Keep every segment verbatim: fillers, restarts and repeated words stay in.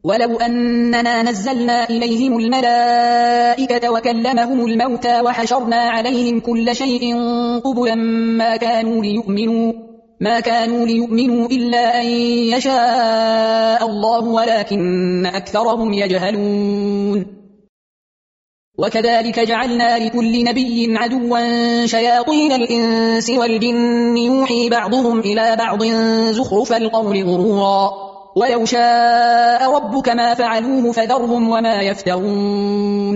ولو أننا نزلنا إليهم الملائكة وكلمهم الموتى وحشرنا عليهم كل شيء قبلا ما كانوا ليؤمنوا ما كانوا ليؤمنوا إلا أن يشاء الله ولكن أكثرهم يجهلون. وكذلك جعلنا لكل نبي عدوا شياطين الإنس والجن يوحي بعضهم إلى بعض زخرف القول غرورا ولو شاء ربك ما فعلوه فذرهم وما يفترون.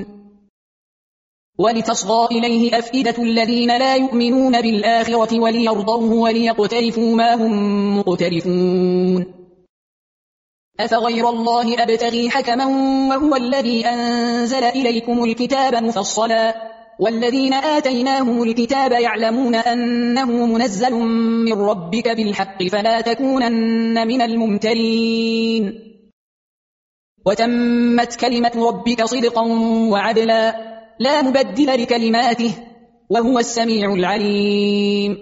ولتصغى إليه أفئدة الذين لا يؤمنون بالآخرة وليرضوه وليقترفوا ما هم مقترفون. أفغير الله أبتغي حكما وهو الذي أنزل إليكم الكتاب مفصلا والذين آتيناهم الكتاب يعلمون أنه منزل من ربك بالحق فلا تكونن من الممترين. وتمت كلمة ربك صدقا وعدلا لا مبدل لكلماته وهو السميع العليم.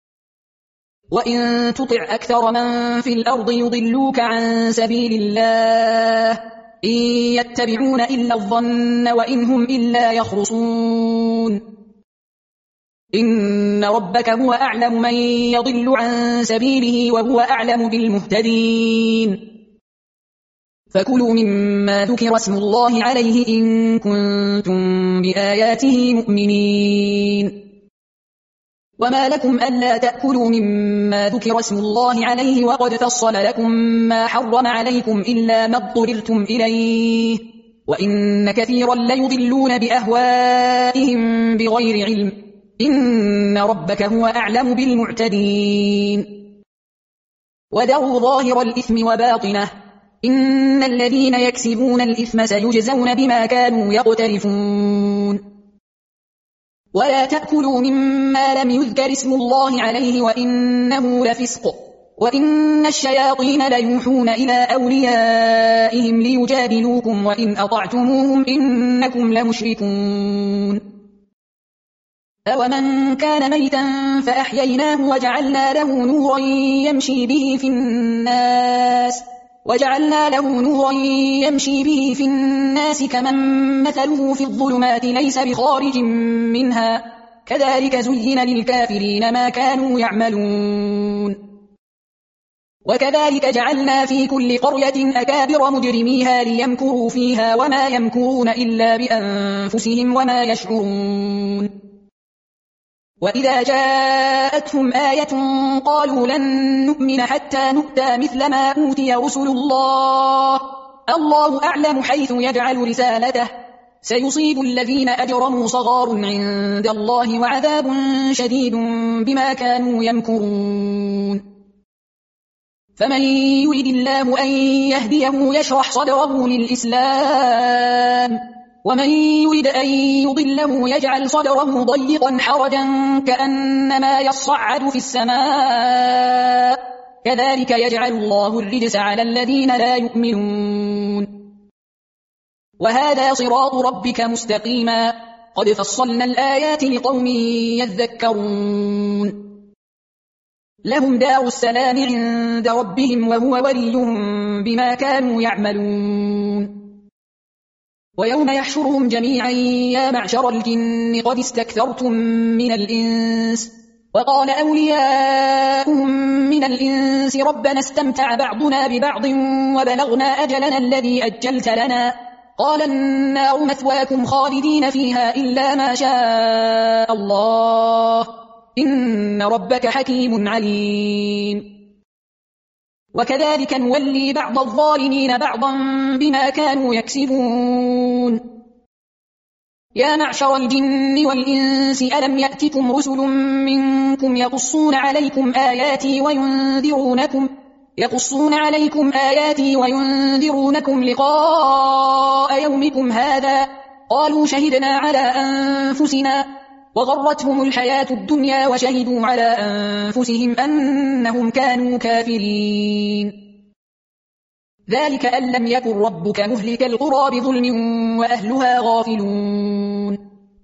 وإن تطع أكثر من في الأرض يضلوك عن سبيل الله إن يتبعون إلا الظن وإن هم إلا يخرصون. إن ربك هو أعلم من يضل عن سبيله وهو أعلم بالمهتدين. فكلوا مما ذكر اسم الله عليه إن كنتم بآياته مؤمنين. وما لكم ألا تأكلوا مما ذكر اسم الله عليه وقد فصل لكم ما حرم عليكم إلا ما اضطررتم إليه وإن كثيرا ليضلون بأهوائهم بغير علم إن ربك هو أعلم بالمعتدين. ودعوا ظاهر الإثم وباطنه إن الذين يكسبون الإثم سيجزون بما كانوا يقترفون. ولا تأكلوا مما لم يذكر اسم الله عليه وإنه لفسق وإن الشياطين ليوحون إلى أوليائهم ليجادلوكم وإن أطعتموهم إنكم لمشركون. أومن كان ميتا فأحييناه وجعلنا له نورا يمشي به في الناس وجعلنا له نورا يمشي به في الناس كمن مثله في الظلمات ليس بخارج منها كذلك زين للكافرين ما كانوا يعملون. وكذلك جعلنا في كل قرية أكابر مجرميها ليمكروا فيها وما يمكرون إلا بأنفسهم وما يشعرون. وإذا جاءتهم آية قالوا لن نؤمن حتى نؤتى مثل ما أوتي رسل الله الله أعلم حيث يجعل رسالته سيصيب الذين أجرموا صغار عند الله وعذاب شديد بما كانوا يمكرون. فمن يريد الله أن يهديه يشرح صدره للإسلام ومن يريد أن يضله يجعل صدره ضيقا حرجا كأنما يصعد في السماء كذلك يجعل الله الرجس على الذين لا يؤمنون. وهذا صراط ربك مستقيما قد فصلنا الآيات لقوم يذكرون. لهم دار السلام عند ربهم وهو وليهم بما كانوا يعملون. ويوم يحشرهم جميعا يا معشر الجن قد استكثرتم من الإنس وقال أولياؤهم من الإنس ربنا استمتع بعضنا ببعض وبلغنا أجلنا الذي أجلت لنا قال النار مثواكم خالدين فيها إلا ما شاء الله إن ربك حكيم عليم. وكذلك نولي بعض الظالمين بعضا بما كانوا يكسبون. يا معشر الجن والإنس ألم يأتكم رسل منكم يقصون عليكم آياتي وينذرونكم يقصون عليكم آياتي وينذرونكم لقاء يومكم هذا قالوا شهدنا على أنفسنا وغرتهم الحياة الدنيا وشهدوا على أنفسهم أنهم كانوا كافرين. ذلك أن لم يكن ربك مهلك القرى بظلم وأهلها غافلون.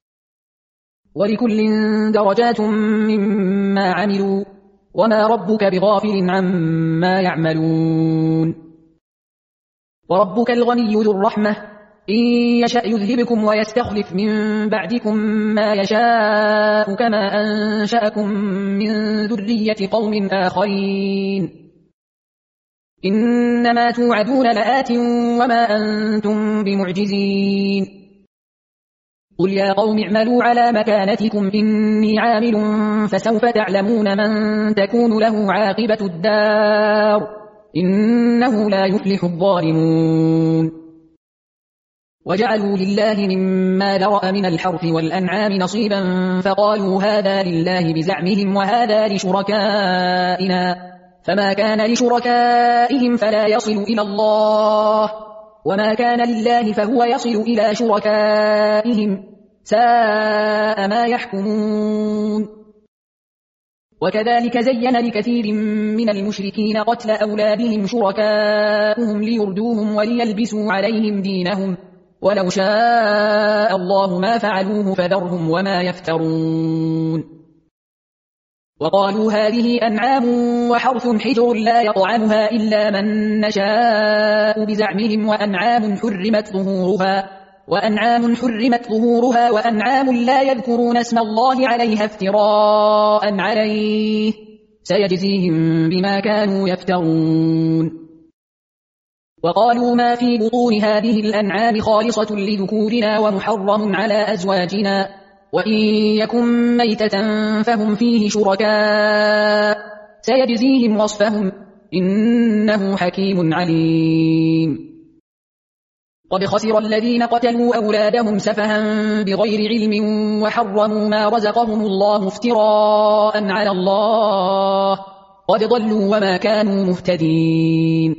ولكل درجات مما عملوا وما ربك بغافل عما يعملون. وربك الغني ذو الرحمة إن يشأ يذهبكم ويستخلف من بعدكم ما يشاء كما أنشأكم من ذرية قوم آخرين إنما توعدون لآت وما أنتم بمعجزين قل يا قوم اعملوا على مكانتكم إني عامل فسوف تعلمون من تكون له عاقبة الدار إنه لا يفلح الظالمون وجعلوا لله مما ذرأ من الحرث والأنعام نصيبا فقالوا هذا لله بزعمهم وهذا لشركائنا فما كان لشركائهم فلا يصل إلى الله وما كان لله فهو يصل إلى شركائهم ساء ما يحكمون وكذلك زين لكثير من المشركين قتل أولادهم شركاؤهم ليردوهم وليلبسوا عليهم دينهم ولو شاء الله ما فعلوه فذرهم وما يفترون وقالوا هذه أنعام وحرث حجر لا يطعمها إلا من نشاء بزعمهم وأنعام حرمت ظهورها وأنعام حرمت ظهورها وأنعام لا يذكرون اسم الله عليها افتراء عليه سيجزيهم بما كانوا يفترون وقالوا ما في بطون هذه الأنعام خالصة لذكورنا ومحرم على أزواجنا وإن يكن ميتة فهم فيه شركاء سيجزيهم وصفهم إنه حكيم عليم قد خسر الذين قتلوا أولادهم سفها بغير علم وحرموا ما رزقهم الله افتراء على الله قد ضلوا وما كانوا مهتدين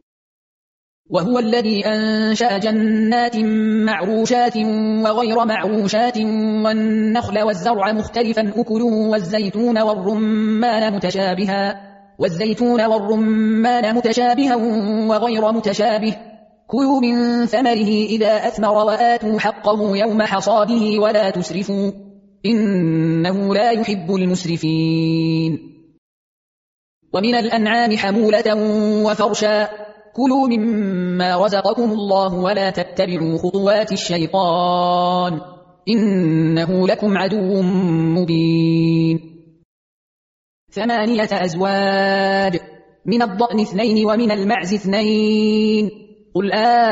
وهو الذي أنشأ جنات معروشات وغير معروشات والنخل والزرع مختلفا أكله والزيتون والرمان متشابها والزيتون والرمان متشابها وغير متشابه كلوا من ثمره إذا أثمر وآتوا حقه يوم حصاده ولا تسرفوا إنه لا يحب المسرفين ومن الأنعام حمولة وفرشا كلوا مما رزقكم الله ولا تتبعوا خطوات الشيطان إنه لكم عدو مبين ثمانية أزواج من الضأن اثنين ومن المعز اثنين قل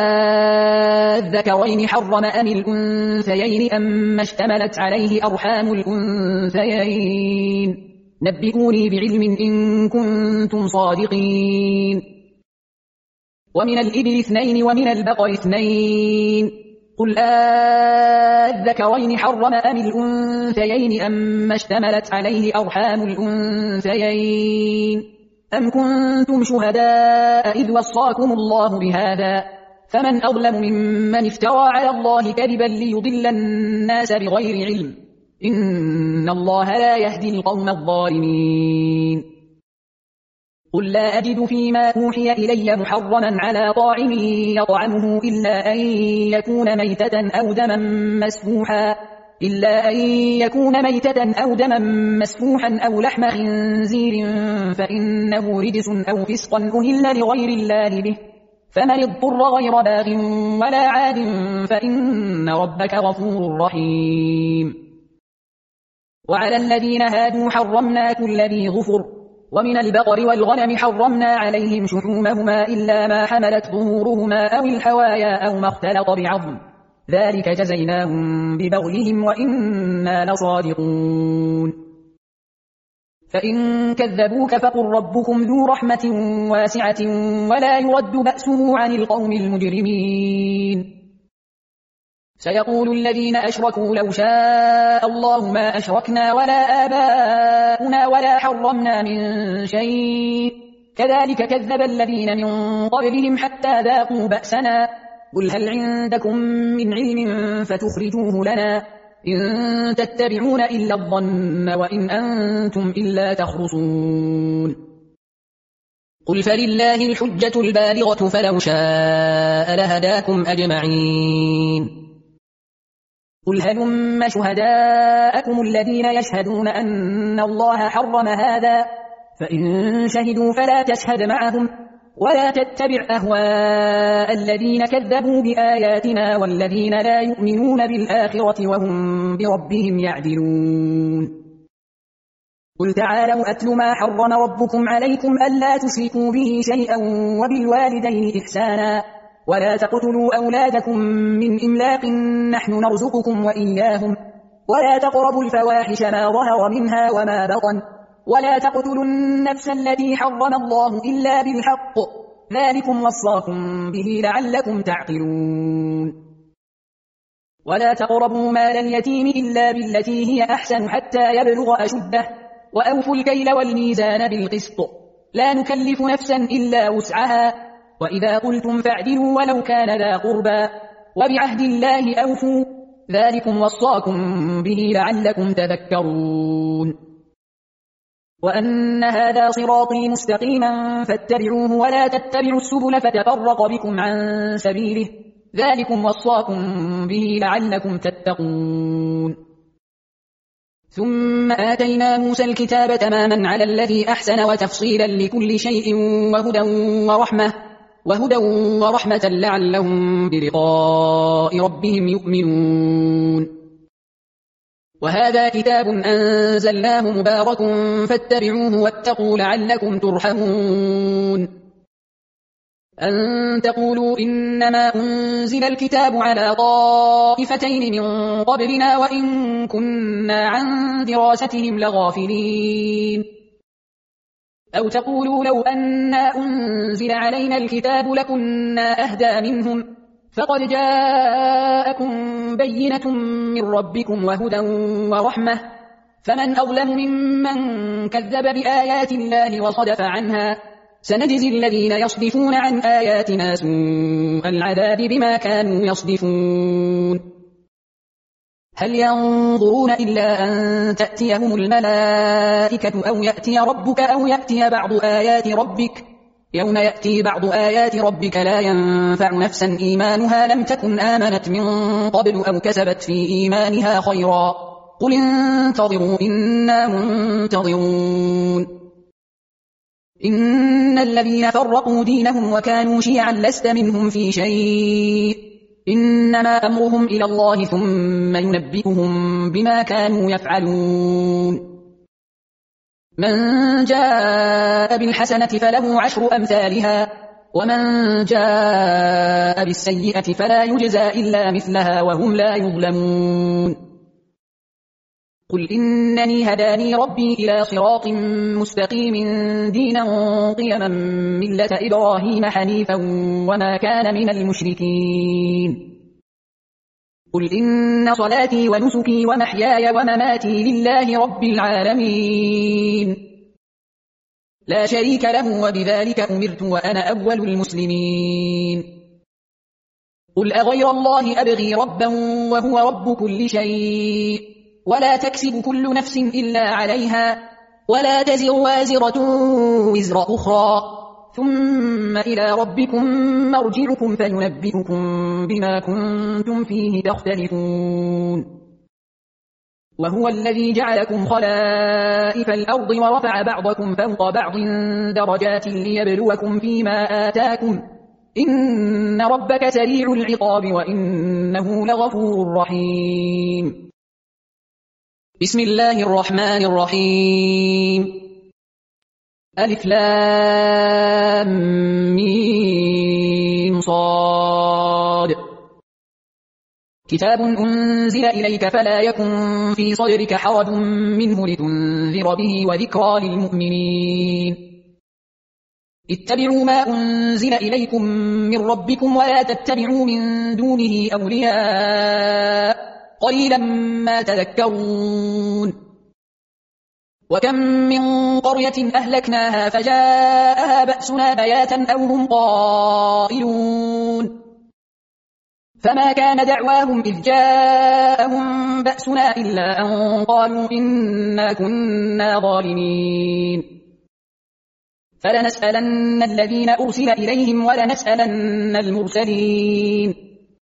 آذكرين حرم أم الأنثيين أما اشتملت عليه أرحام الأنثيين نبئوني بعلم إن كنتم صادقين ومن الإبل اثنين ومن البقر اثنين قل آذكرين حرم أم الأنثيين أما اشتملت عليه أرحام الأنثيين أم كنتم شهداء إذ وصاكم الله بهذا فمن أظلم ممن افترى على الله كذبا ليضل الناس بغير علم إن الله لا يهدي القوم الظالمين قل لا أجد فيما أوحي إلي محرما على طاعم يطعمه إلا أن يكون ميتة أو دما مسفوحا إلا أن يكون ميتة أو دما مسفوحا أو لحم خنزير فإنه رجس أو فسقا أهل لغير الله به فمن اضطر غير باغ ولا عاد فإن ربك غفور رحيم وعلى الذين هادوا حرمنا كل ذي غفر ومن البقر والغنم حرمنا عليهم شحومهما إلا ما حملت ظهورهما أو الحوايا أو ما اختلط بعظم ذلك جزيناهم ببغيهم وإنا لصادقون فإن كذبوك فقل ربكم ذو رحمة واسعة ولا يرد بأسه عن القوم المجرمين سيقول الذين أشركوا لو شاء الله ما أشركنا ولا آباؤنا ولا حرمنا من شيء كذلك كذب الذين من قبلهم حتى ذاقوا بأسنا قل هل عندكم من علم فتخرجوه لنا إن تتبعون إلا الظن وإن أنتم إلا تخرصون قل فلله الحجة البالغة فلو شاء لهداكم أجمعين قل هلم شهداءكم الذين يشهدون أن الله حرم هذا فإن شهدوا فلا تشهد معهم ولا تتبع أهواء الذين كذبوا بآياتنا والذين لا يؤمنون بالآخرة وهم بربهم يعدلون قل تعالوا أتل ما حرم ربكم عليكم ألا تشركوا به شيئا وبالوالدين إحسانا ولا تقتلوا أولادكم من إملاق نحن نرزقكم وإياهم ولا تقربوا الفواحش ما ظهر منها وما بطن ولا تقتلوا النفس التي حرم الله إلا بالحق ذلكم وصاكم به لعلكم تعقلون ولا تقربوا مال اليتيم إلا بالتي هي أحسن حتى يبلغ أشده وأوفوا الكيل والميزان بالقسط لا نكلف نفسا إلا وسعها وإذا قلتم فاعدلوا ولو كان ذا قربى وبعهد الله أوفوا ذلكم وصاكم به لعلكم تذكرون وأن هذا صراطي مستقيما فاتبعوه ولا تتبعوا السبل فتفرق بكم عن سبيله ذلكم وصاكم به لعلكم تتقون ثم آتينا موسى الكتاب تماما على الذي أحسن وتفصيلا لكل شيء وهدى ورحمة وهدى ورحمة لعلهم بلقاء ربهم يؤمنون وهذا كتاب أنزلناه مبارك فاتبعوه واتقوا لعلكم ترحمون أن تقولوا إنما أنزل الكتاب على طائفتين من قبلنا وإن كنا عن دراستهم لغافلين أو تقولوا لو أنا أنزل علينا الكتاب لكنا أهدى منهم فقد جاءكم بينة من ربكم وهدى ورحمة فمن أظلم ممن كذب بآيات الله وصدف عنها سنجزي الذين يصدفون عن آياتنا سوء العذاب بما كانوا يصدفون هل ينظرون إلا أن تأتيهم الملائكة أو يأتي ربك أو يأتي بعض آيات ربك يوم يأتي بعض آيات ربك لا ينفع نفسا إيمانها لم تكن آمنت من قبل أو كسبت في إيمانها خيرا قل انتظروا إنا منتظرون إن الذين فرقوا دينهم وكانوا شيعا لست منهم في شيء إنما أمرهم إلى الله ثم ينبئهم بما كانوا يفعلون من جاء بالحسنة فله عشر أمثالها ومن جاء بالسيئة فلا يجزى إلا مثلها وهم لا يظلمون قل إنني هداني ربي إلى صراط مستقيم دينا قيما ملة إبراهيم حنيفا وما كان من المشركين قل إن صلاتي ونسكي ومحياي ومماتي لله رب العالمين لا شريك له وبذلك أمرت وأنا أول المسلمين قل أغير الله أبغي ربا وهو رب كل شيء ولا تكسب كل نفس إلا عليها ولا تزر وازرة وزر أخرى ثم إلى ربكم مرجعكم فينبئكم بما كنتم فيه تختلفون وهو الذي جعلكم خلائف الأرض ورفع بعضكم فوق بعض درجات ليبلوكم فيما آتاكم إن ربك سريع العقاب وإنه لغفور رحيم بسم الله الرحمن الرحيم ألف لام ميم صاد كتاب أنزل إليك فلا يكن في صدرك حرج منه لتنذر به وذكرى للمؤمنين اتبعوا ما أنزل إليكم من ربكم ولا تتبعوا من دونه أولياء قليلا ما تذكرون وكم من قرية أهلكناها فجاءها بأسنا بياتا أو هم قائلون فما كان دعواهم إذ جاءهم بأسنا إلا أن قالوا إنا كنا ظالمين فلنسألن الذين أرسل إليهم ولنسألن المرسلين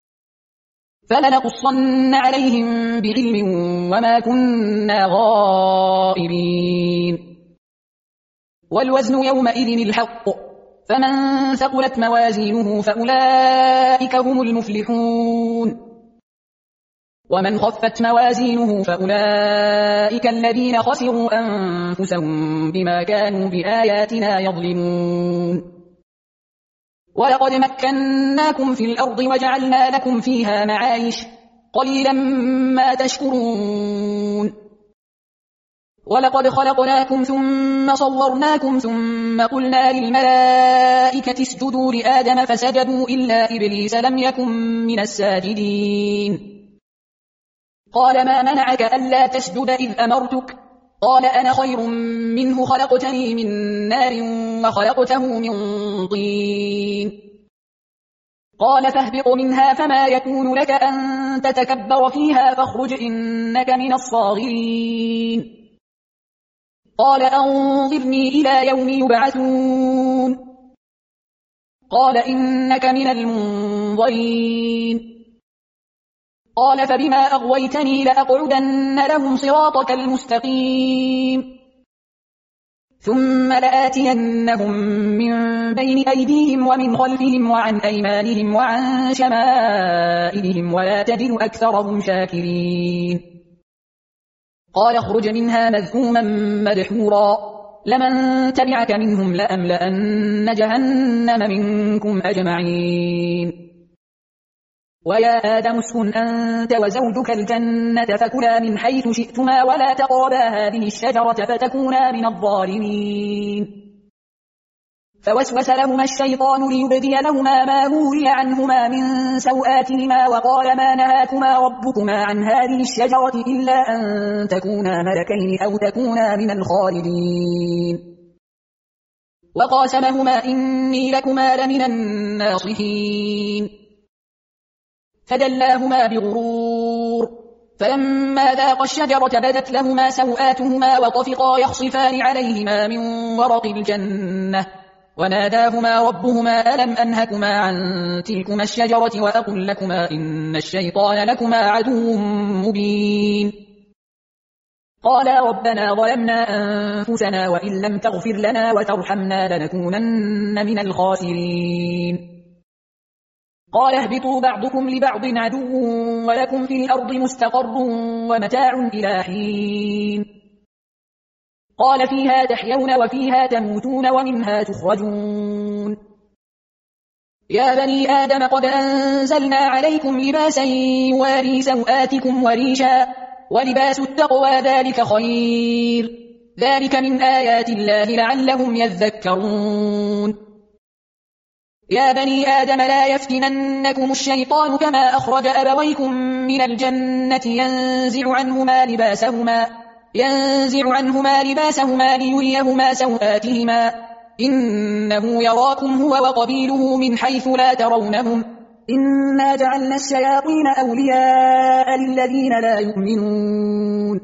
فلنقصن عليهم بعلم وما كنا غائبين والوزن يومئذ الحق فمن ثقلت موازينه فأولئك هم المفلحون ومن خفت موازينه فأولئك الذين خسروا أنفسهم بما كانوا بآياتنا يظلمون ولقد مكناكم في الأرض وجعلنا لكم فيها معايش قليلا ما تشكرون ولقد خلقناكم ثم صورناكم ثم قلنا للملائكة اسجدوا لآدم فسجدوا إلا إبليس لم يكن من الساجدين قال ما منعك ألا تسجد إذ أمرتك قال أنا خير منه خلقتني من نار وخلقته من طين قال فاهبط منها فما يكون لك أن تتكبر فيها فاخرج إنك من الصاغرين قال أنظرني إلى يوم يبعثون قال إنك من المنظرين قال فبما أغويتني لأقعدن لهم صراطك المستقيم ثم لآتينهم من بين أيديهم ومن خلفهم وعن أيمانهم وعن شمائلهم ولا تجد أكثرهم شاكرين قال اخرج منها مذءوما مدحورا لمن تبعك منهم لأملأن جهنم منكم أجمعين ويا آدم اسكن أنت وزوجك الجنة فكلا من حيث شئتما ولا تقربا هذه الشجرة فتكونا من الظالمين فوسوس لهما الشيطان ليبدي لهما ما وري عنهما من سوآتهما وقال ما نهاكما ربكما عن هذه الشجرة إلا أن تكونا ملكين أو تكونا من الخالدين وقاسمهما إني لكما لمن الناصحين فدلاهما بغرور فلما ذاقا الشجرة بدت لهما سوآتهما وطفقا يخصفان عليهما من ورق الجنة وناداهما ربهما ألم أنهكما عن تلكما الشجرة وأقل لكما إن الشيطان لكما عدو مبين قالا ربنا ظلمنا أنفسنا وإن لم تغفر لنا وترحمنا لنكونن من الخاسرين قال اهبطوا بعضكم لبعض عدو ولكم في الأرض مستقر ومتاع إلى حين قال فيها تحيون وفيها تموتون ومنها تخرجون يا بني آدم قد أنزلنا عليكم لباسا يواري سوآتكم وريشا ولباس التقوى ذلك خير ذلك من آيات الله لعلهم يذكرون يا بني آدم لا يفتننكم الشيطان كما أخرج أبويكم من الجنة ينزع عنهما لباسهما ينزع عنهما لباسهما ليريهما سوآتهما إنه يراكم هو وقبيله من حيث لا ترونهم إنا جعلنا الشياطين أولياء للذين لا يؤمنون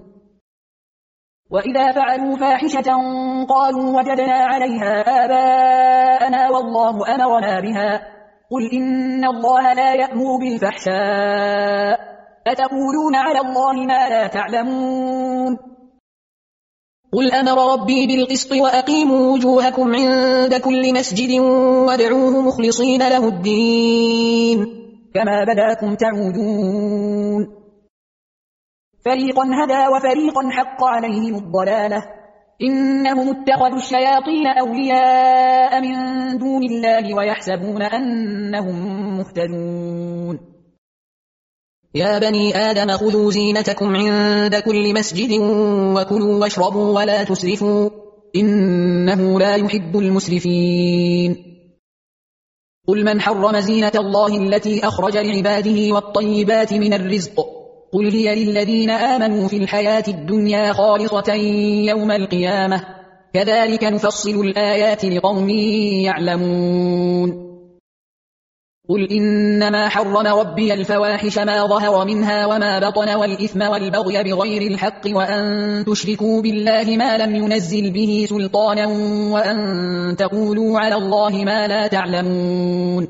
وإذا فعلوا فاحشة قالوا وجدنا عليها آباءنا والله أمرنا بها قل إن الله لا يأمر بالفحشاء أتقولون على الله ما لا تعلمون قل أمر ربي بالقسط وأقيموا وجوهكم عند كل مسجد وادعوه مخلصين له الدين كما بداكم تعودون فريقا هدى وفريقا حق عليهم الضلالة إنهم اتخذوا الشياطين أولياء من دون الله ويحسبون أنهم مهتدون يا بني آدم خذوا زينتكم عند كل مسجد وكلوا واشربوا ولا تسرفوا إنه لا يحب المسرفين قل من حرم زينة الله التي أخرج لعباده والطيبات من الرزق قل هي للذين آمنوا في الحياة الدنيا خالصة يوم القيامة كذلك نفصل الآيات لقوم يعلمون قل إنما حرم ربي الفواحش ما ظهر منها وما بطن والإثم والبغي بغير الحق وأن تشركوا بالله ما لم ينزل به سلطانا وأن تقولوا على الله ما لا تعلمون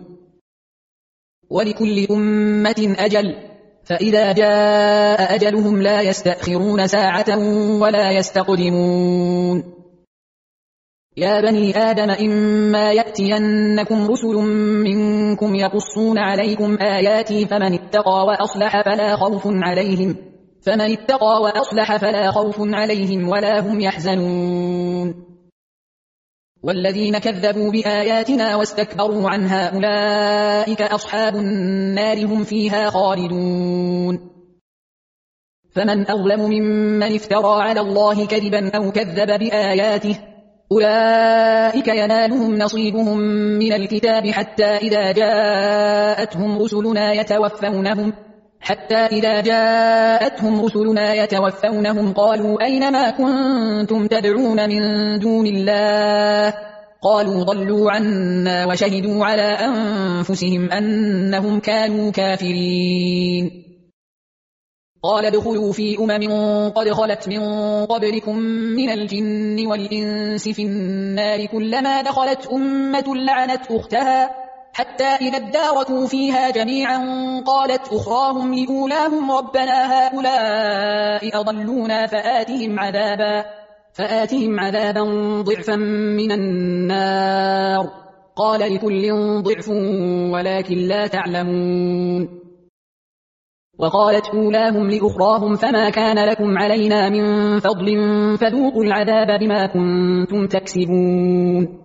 ولكل أمة أجل فإذا جاء أجلهم لا يستأخرون ساعة ولا يستقدمون يا بني آدم إما يأتينكم رسل منكم يقصون عليكم آياتي فمن اتقى وأصلح فلا خوف عليهم فمن اتقى وأصلح فلا خوف عليهم ولا هم يحزنون والذين كذبوا بآياتنا واستكبروا عنها أولئك أصحاب النار هم فيها خالدون فمن أظلم ممن افترى على الله كذبا أو كذب بآياته أولئك ينالهم نصيبهم من الكتاب حتى إذا جاءتهم رسلنا يتوفونهم حتى إذا جاءتهم رسلنا يتوفونهم قالوا أين ما كنتم تدعون من دون الله قالوا ضلوا عنا وشهدوا على أنفسهم أنهم كانوا كافرين قال ادخلوا في أمم قد خلت من قبلكم من الجن والإنس في النار كلما دخلت أمة لعنت أختها حتى إذا اداركوا فيها جميعا قالت أخراهم لأولاهم ربنا هؤلاء أضلونا فآتهم عذابا, فآتهم عذابا ضعفا من النار قال لكل ضعف ولكن لا تعلمون وقالت أولاهم لأخراهم فما كان لكم علينا من فضل فذوقوا العذاب بما كنتم تكسبون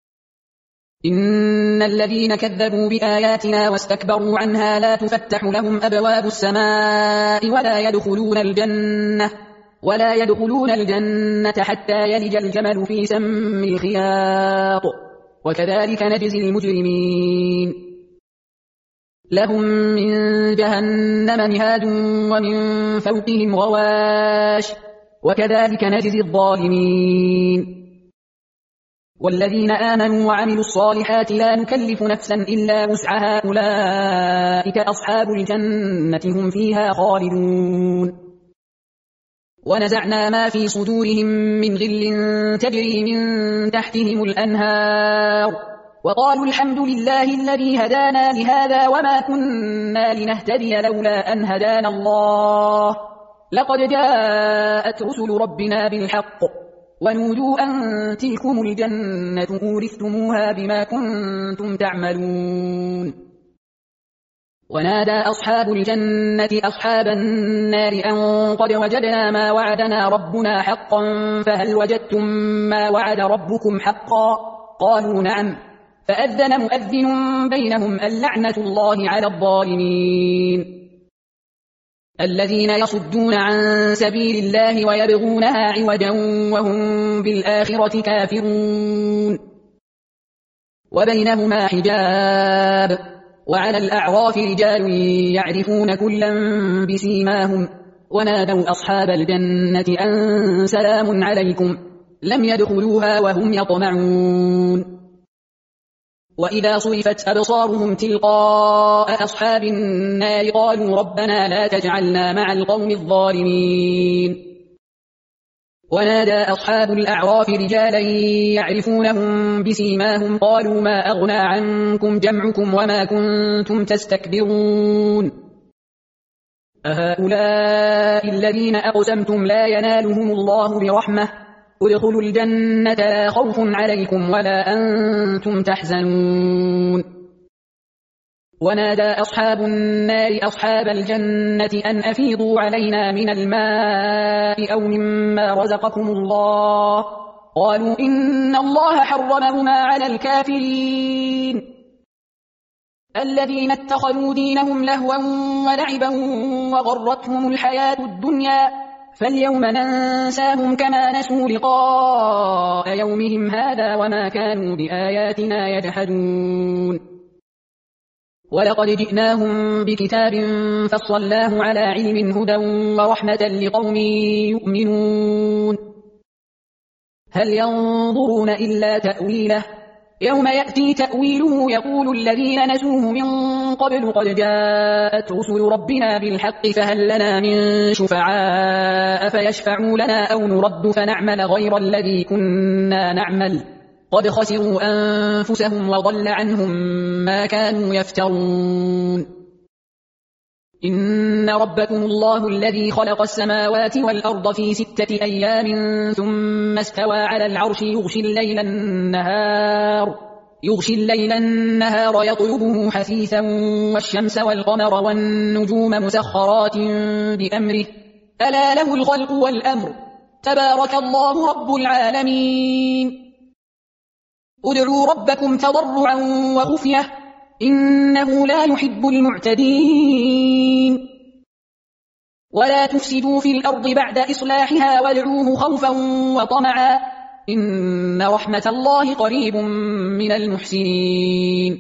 إن الذين كذبوا بآياتنا واستكبروا عنها لا تفتح لهم أبواب السماء ولا يدخلون الجنة ولا يدخلون الجنة حتى يلج الجمل في سم الخياط وكذلك نجزي المجرمين لهم من جهنم مهاد ومن فوقهم غواش وكذلك نجزي الظالمين والذين آمنوا وعملوا الصالحات لا نكلف نفسا إلا وسعها أولئك أصحاب الجنة هم فيها خالدون ونزعنا ما في صدورهم من غل تجري من تحتهم الأنهار وقالوا الحمد لله الذي هدانا لهذا وما كنا لنهتدي لولا أن هدانا الله لقد جاءت رسل ربنا بالحق ونودوا أن تلكم الجنة أورثتموها بما كنتم تعملون ونادى أصحاب الجنة أصحاب النار أن قد وجدنا ما وعدنا ربنا حقا فهل وجدتم ما وعد ربكم حقا قالوا نعم فأذن مؤذن بينهم اللعنة الله على الظالمين الذين يصدون عن سبيل الله ويبغونها عوجا وهم بالآخرة كافرون وبينهما حجاب وعلى الأعراف رجال يعرفون كلا بسيماهم ونادوا أصحاب الجنة أن سلام عليكم لم يدخلوها وهم يطمعون وإذا صرفت أبصارهم تلقاء أصحاب النار قالوا ربنا لا تجعلنا مع القوم الظالمين ونادى أصحاب الأعراف رجالا يعرفونهم بسيماهم قالوا ما أغنى عنكم جمعكم وما كنتم تستكبرون أهؤلاء الذين أقسمتم لا ينالهم الله برحمة ادخلوا الجنة لا خوف عليكم ولا أنتم تحزنون ونادى أصحاب النار أصحاب الجنة أن أفيضوا علينا من الماء أو مما رزقكم الله قالوا إن الله حرمهما على الكافرين الذين اتخذوا دينهم لهوا ولعبا وغرتهم الحياة الدنيا فاليوم ننساهم كما نسوا لقاء يومهم هذا وما كانوا بآياتنا يجحدون ولقد جئناهم بكتاب فصلناه على علم هدى ورحمة لقوم يؤمنون هل ينظرون إلا تأويله يوم يأتي تأويله يقول الذين نسوه من قبل قد جاءت رسل ربنا بالحق فهل لنا من شفعاء فيشفعوا لنا أو نرد فنعمل غير الذي كنا نعمل قد خسروا أنفسهم وضل عنهم ما كانوا يفترون إن ربكم الله الذي خلق السماوات والأرض في ستة أيام ثم استوى على العرش يغشي الليل النهار يغشي الليل النهار يطلبه حثيثا والشمس والقمر والنجوم مسخرات بأمره ألا له الخلق والأمر تبارك الله رب العالمين ادعوا ربكم تضرعا وخفية إنه لا يحب المعتدين ولا تفسدوا في الأرض بعد إصلاحها وادعوه خوفا وطمعا إن رحمة الله قريب من المحسنين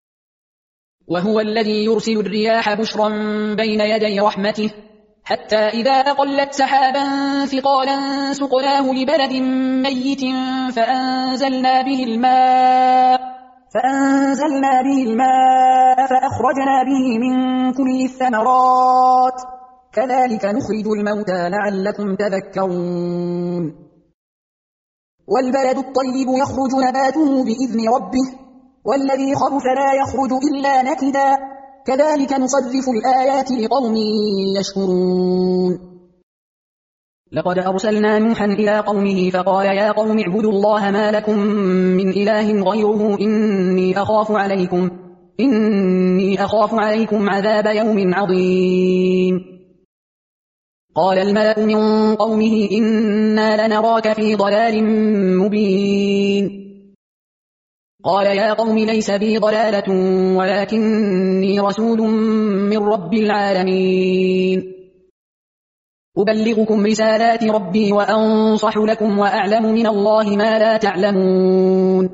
وهو الذي يرسل الرياح بشرا بين يدي رحمته حتى إذا أقلت سحابا ثقالا سقناه لبلد ميت فأنزلنا به الماء فأنزلنا به الماء فأخرجنا به من كل الثمرات كذلك نخرج الموتى لعلكم تذكرون والبلد الطيب يخرج نباته بإذن ربه والذي خبث لا يخرج إلا نكدا كذلك نصرف الآيات لقوم يشكرون لقد أرسلنا نوحا إلى قومه فقال يا قوم اعبدوا الله ما لكم من إله غيره إني أخاف عليكم إني أخاف عليكم عذاب يوم عظيم قال الملأ من قومه إنا لنراك في ضلال مبين قال يا قوم ليس بي ضلالة ولكني رسول من رب العالمين أبلغكم رسالات ربي وأنصح لكم وأعلم من الله ما لا تعلمون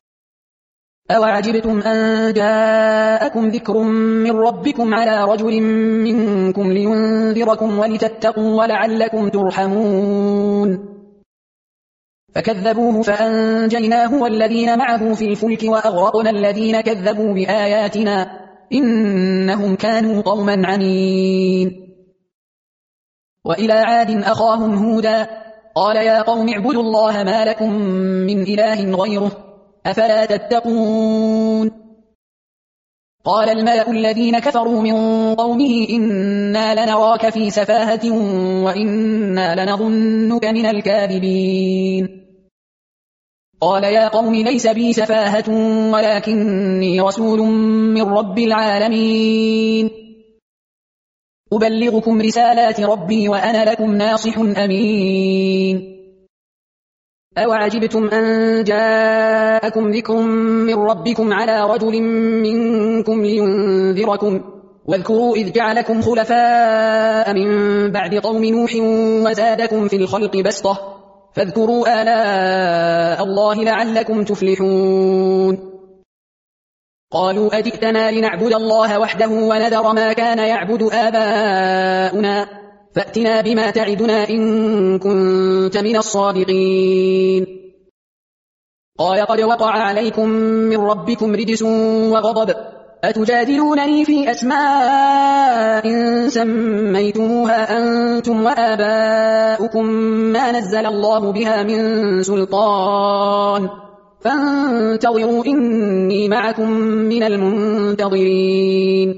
أوعجبتم أن جاءكم ذكر من ربكم على رجل منكم لينذركم ولتتقوا ولعلكم ترحمون فكذبوه فأنجيناه والذين معه في الفلك وأغرقنا الذين كذبوا بآياتنا إنهم كانوا قوما عنين وإلى عاد أخاهم هودا قال يا قوم اعبدوا الله ما لكم من إله غيره أفلا تتقون قال الملأ الذين كفروا من قومه إنا لنراك في سفاهة وإنا لنظنك من الكاذبين قال يا قوم ليس بي سفاهة ولكني رسول من رب العالمين أبلغكم رسالات ربي وأنا لكم ناصح أمين أوعجبتم أن جاءكم ذكر من ربكم على رجل منكم لينذركم واذكروا إذ جعلكم خلفاء من بعد قوم نوح وزادكم في الخلق بسطة فاذكروا آلاء الله لعلكم تفلحون قالوا أجئتنا لنعبد الله وحده ونذر ما كان يعبد آباؤنا فأتنا بما تعدنا إن كنت من الصادقين قال قد وقع عليكم من ربكم رجس وغضب أتجادلونني في أسماء سميتموها أنتم وآباؤكم ما نزل الله بها من سلطان فانتظروا إني معكم من المنتظرين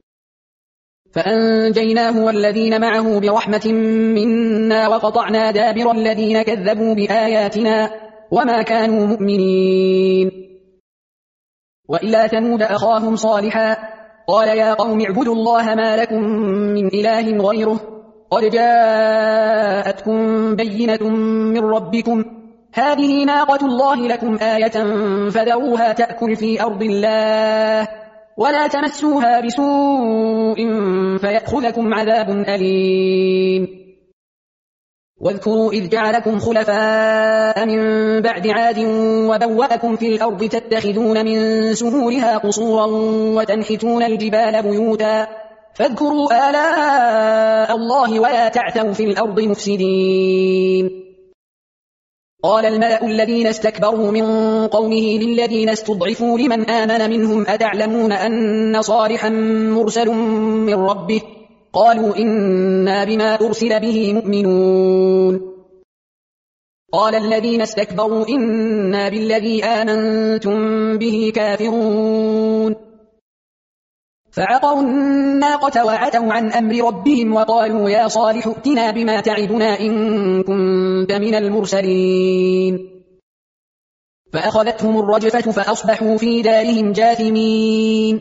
فأنجيناه والذين معه برحمة منا وقطعنا دابر الذين كذبوا بآياتنا وما كانوا مؤمنين وإلى ثمود أخاهم صالحا قال يا قوم اعبدوا الله ما لكم من إله غيره قد جاءتكم بينة من ربكم هذه ناقة الله لكم آية فذروها تأكل في أرض الله ولا تمسوها بسوء فيأخذكم عذاب أليم واذكروا إذ جعلكم خلفاء من بعد عاد وبوأكم في الأرض تتخذون من سهولها قصورا وتنحتون الجبال بيوتا فاذكروا آلاء الله ولا تعثوا في الأرض مفسدين قال الملأ الذين استكبروا من قومه للذين استضعفوا لمن آمن منهم أتعلمون أن صالحا مرسل من ربه قالوا إنا بما أرسل به مؤمنون قال الذين استكبروا إنا بالذي آمنتم به كافرون فعقروا الناقة وعتوا عن أمر ربهم وقالوا يا صالح ائتنا بما تعدنا إن كنت من المرسلين فأخذتهم الرجفة فأصبحوا في دارهم جاثمين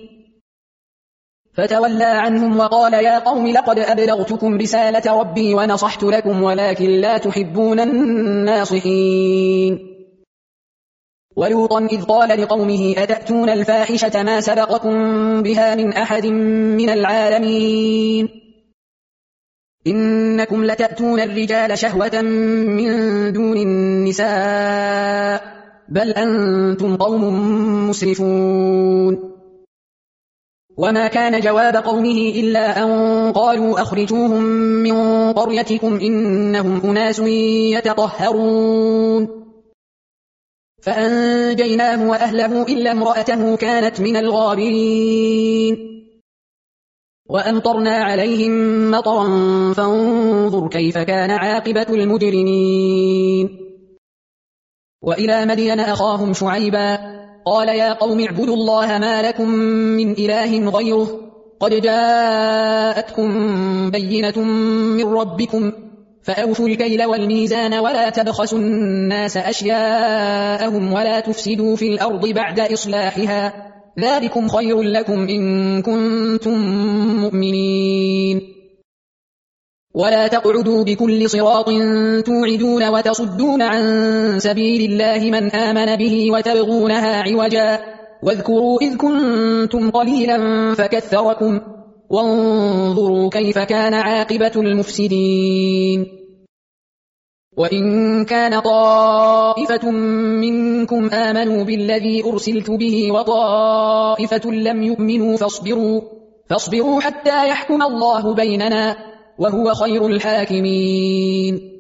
فتولى عنهم وقال يا قوم لقد أبلغتكم رسالة ربي ونصحت لكم ولكن لا تحبون الناصحين ولوطا إذ قال لقومه أتأتون الفاحشة ما سبقكم بها من أحد من العالمين إنكم لتأتون الرجال شهوة من دون النساء بل أنتم قوم مسرفون وما كان جواب قومه إلا أن قالوا أخرجوهم من قريتكم إنهم أناس يتطهرون فأنجيناه وأهله إلا امرأته كانت من الغابرين وأمطرنا عليهم مطرا فانظر كيف كان عاقبة المجرمين وإلى مدين أخاهم شعيبا قال يا قوم اعبدوا الله ما لكم من إله غيره قد جاءتكم بينة من ربكم فأوفوا الكيل والميزان ولا تبخسوا الناس أشياءهم ولا تفسدوا في الأرض بعد إصلاحها ذلكم خير لكم إن كنتم مؤمنين ولا تقعدوا بكل صراط توعدون وتصدون عن سبيل الله من آمن به وتبغونها عوجا واذكروا إذ كنتم قليلا فكثركم وانظروا كيف كان عاقبة المفسدين وإن كان طائفة منكم آمنوا بالذي أرسلت به وطائفة لم يؤمنوا فاصبروا, فاصبروا حتى يحكم الله بيننا وهو خير الحاكمين